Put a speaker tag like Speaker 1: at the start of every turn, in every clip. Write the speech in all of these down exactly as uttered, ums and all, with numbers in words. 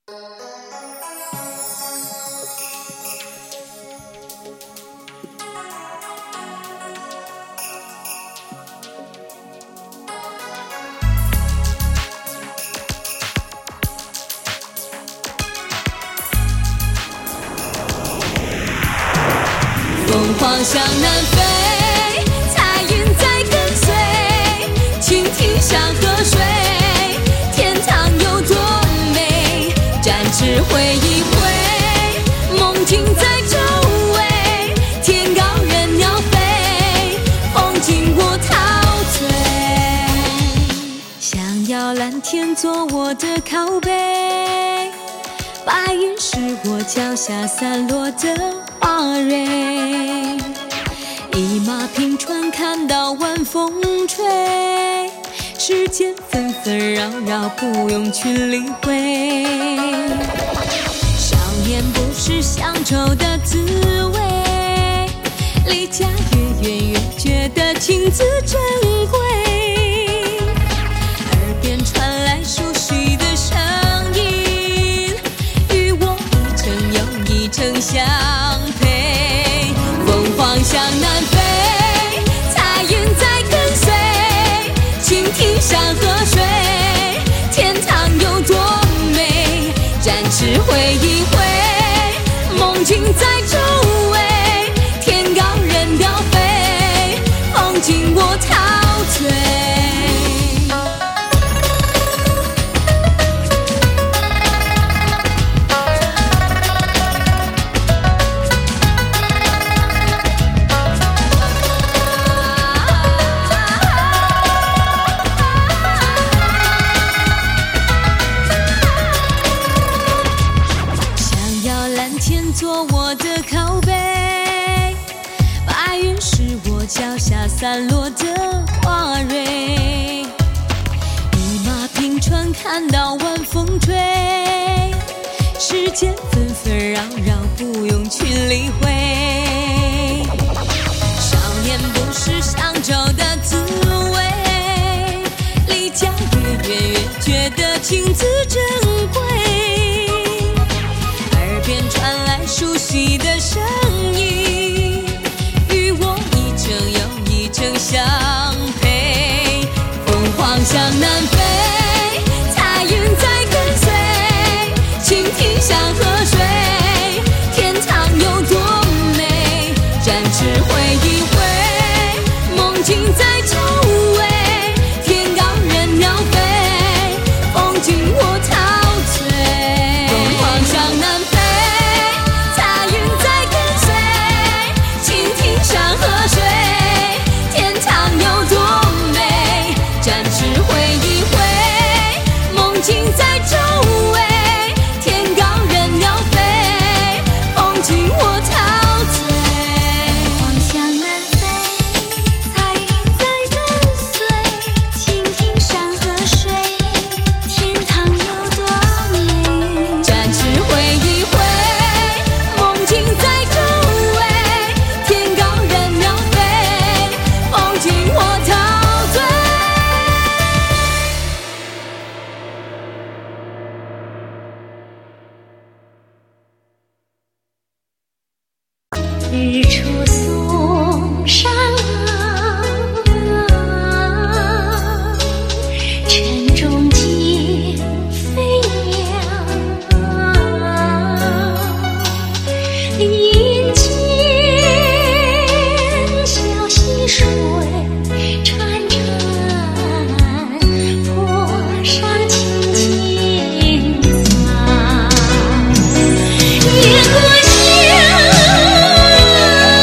Speaker 1: 凤凰向南飞，彩云在跟随，倾听山河水，天堂有多美，展翅挥一挥，梦境在周围，天高任鸟飞，风景我陶醉，想要蓝天做我的靠背，白云是我脚下散落的花蕊，一马平川看到晚风吹，世间纷纷扰扰不用去理会，少年不识乡愁的滋味，离家越远越觉得情字珍贵，耳边传来熟悉的声音，与我一程又一程相陪，凤凰向南飞，彩云在跟随，倾听山河水，天堂有多美，展翅挥一挥，梦境在周围，天高任鸟飞，风景我陶醉。做我的靠背，白云是我脚下散落的花蕊，一马平川看到晚风吹，世间纷纷扰扰不用去理会，少年不识乡愁的滋味，离家越远越觉得情字珍贵，传来熟悉的声音，与我一程又一程相陪，凤凰向南飞，彩云在跟随，倾听山河水，天堂有多美，展翅挥一挥，梦境在周围，天高任鸟飞，风景我陶醉，凤凰向南飞，山河水，天堂有多美，展翅挥一挥，梦境在周围，天高任鸟飞，风景我陶醉，
Speaker 2: 望向南飞，彩云在跟随，倾听山河水，天堂有多美，
Speaker 1: 展翅挥一挥，梦境在周围，我陶醉。
Speaker 2: 日出嵩山岗，晨钟惊飞鸟，林间小溪水潺潺，坡上青青草，越过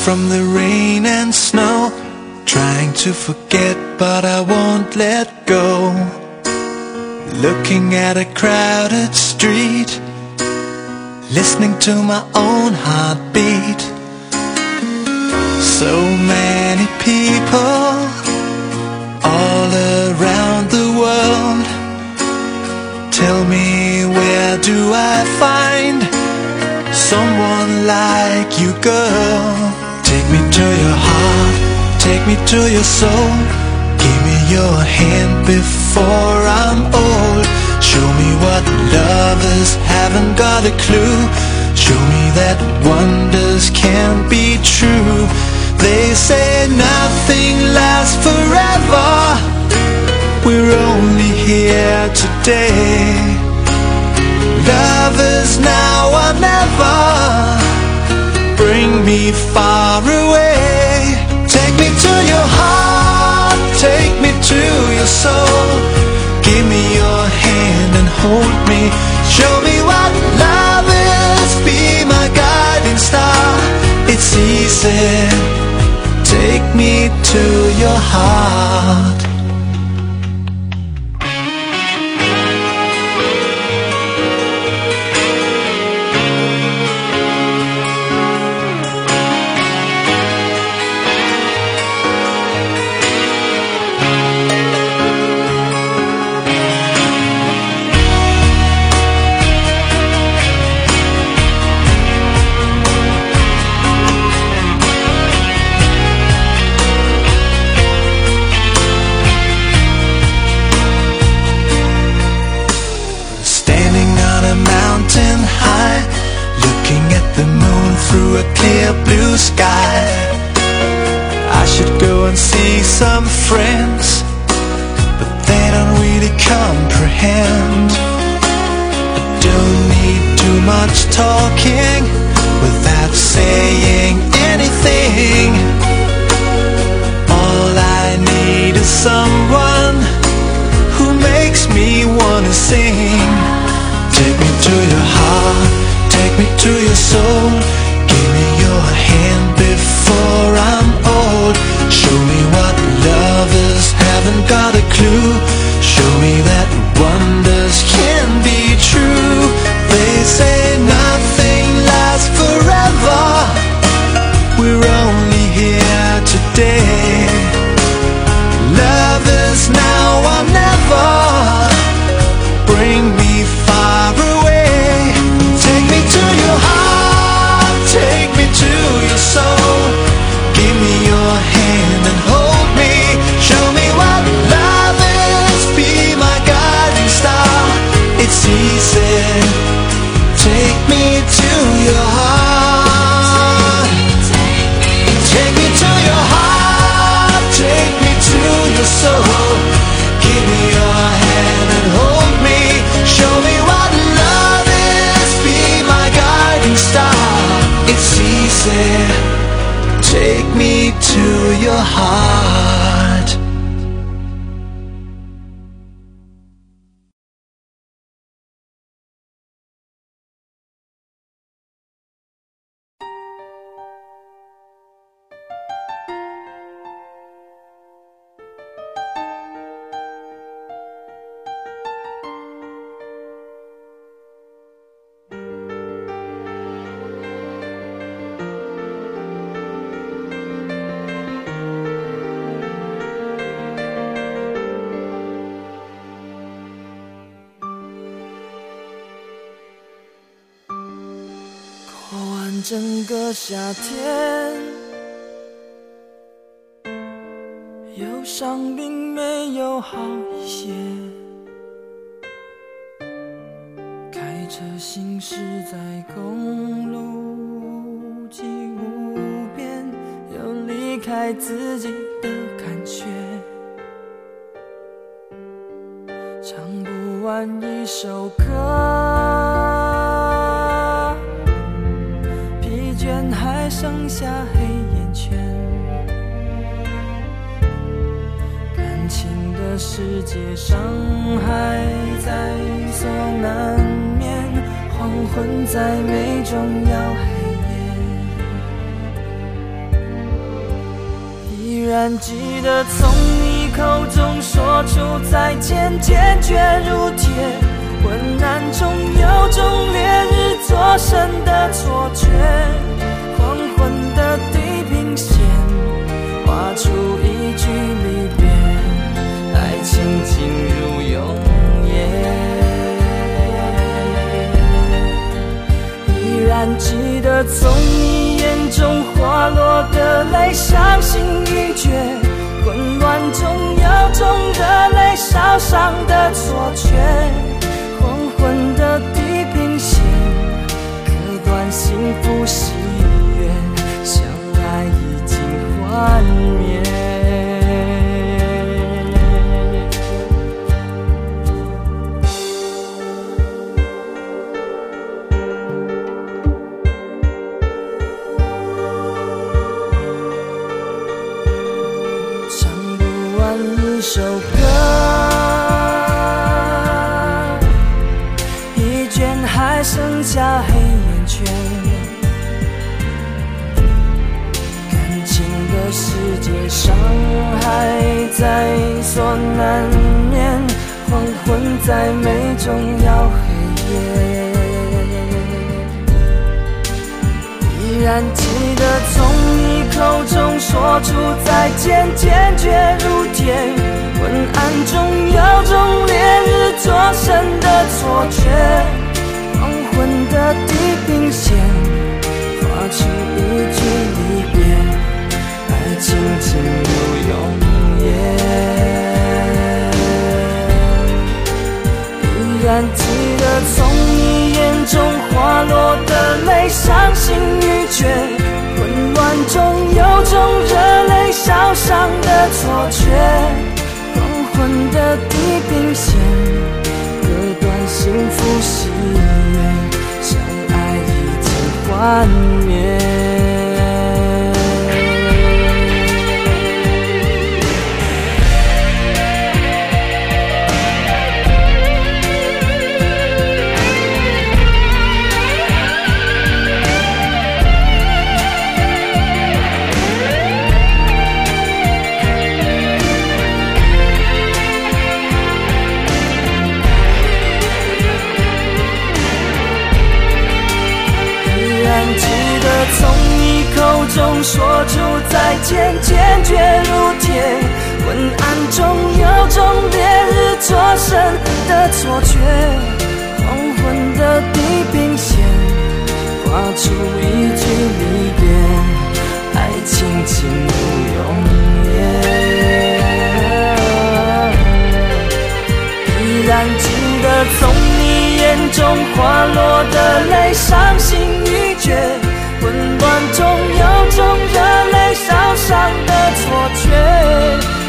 Speaker 3: from the rain and snow, trying to forget but I won't let go. Looking at a crowded street, listening to my own heartbeat. So many people all around the world. Tell me, where do I find someone like you, girl? Take me to your heart, take me to your soul. Give me your hand before I'm old. Show me what lovers haven't got a clue. Show me that wonders can be true. They say nothing lasts forever. We're only here today. Lovers now or never. Bring me far away. Take me to your heart, take me to your soul. Give me your hand and hold me. Show me what love is, be my guiding star. It's easy, take me to your heart. Through a clear blue sky, I should go and see some friends, but they don't really comprehend. I don't need too much talking without saying anything. All I need is someone who makes me wanna sing. Take me to your heart, take me to your soul. Give me your hand before I'm old. Show me what lovers haven't got a clue. Show me that wonders can be true. They say nothing lasts forever. We're only here today. Lovers now or never. Bring me far away. Take me to your heart, take me to your soul. Give me your hand and hold me. Show me what love is, be my guiding star. It's easy, take me to your heart. Take me to your heart, take me to your soul. Give me your hand and hold me. Show me what love is, be my guiding star. It's easy, take me to your heart.
Speaker 4: 整个夏天，忧伤并没有好一些。开车行驶在公路际无边，有离开自己的感觉。唱不完一首歌，还剩下黑眼圈，感情的世界伤害在所难免，黄昏再美终要黑夜。 然记得从你口中说出再见，坚决如铁，昏暗中有种烈日灼身的错觉，黄昏的地平线画出一句离别，爱情进入永夜。依然记得从你眼中滑落的泪，伤心欲绝，混乱中有种热泪烧伤的错觉，黄昏的地平线割断幸福喜悦，相爱已经幻灭。一首歌，一卷还剩下黑眼圈，感情的世界伤害在所难免，黄昏在美中要黑夜。依然记得从你口中说出再见，坚决如铁，昏暗中有种烈日灼身的错觉，黄昏的地平线画出一句离别，爱情进入永夜。依然记得从你眼中滑落的泪，伤心欲绝，混乱中有种热泪烧伤的错觉，黄昏的地平线割断幸福喜悦，相爱已经幻灭。从你口中说出再见，坚决如铁，昏暗中有种烈日灼身的错觉，黄昏的地平线画出一句离别，爱情进入永夜。依然记得从你眼中滑落的泪，伤心欲绝，混乱中有种热泪烧伤的错觉，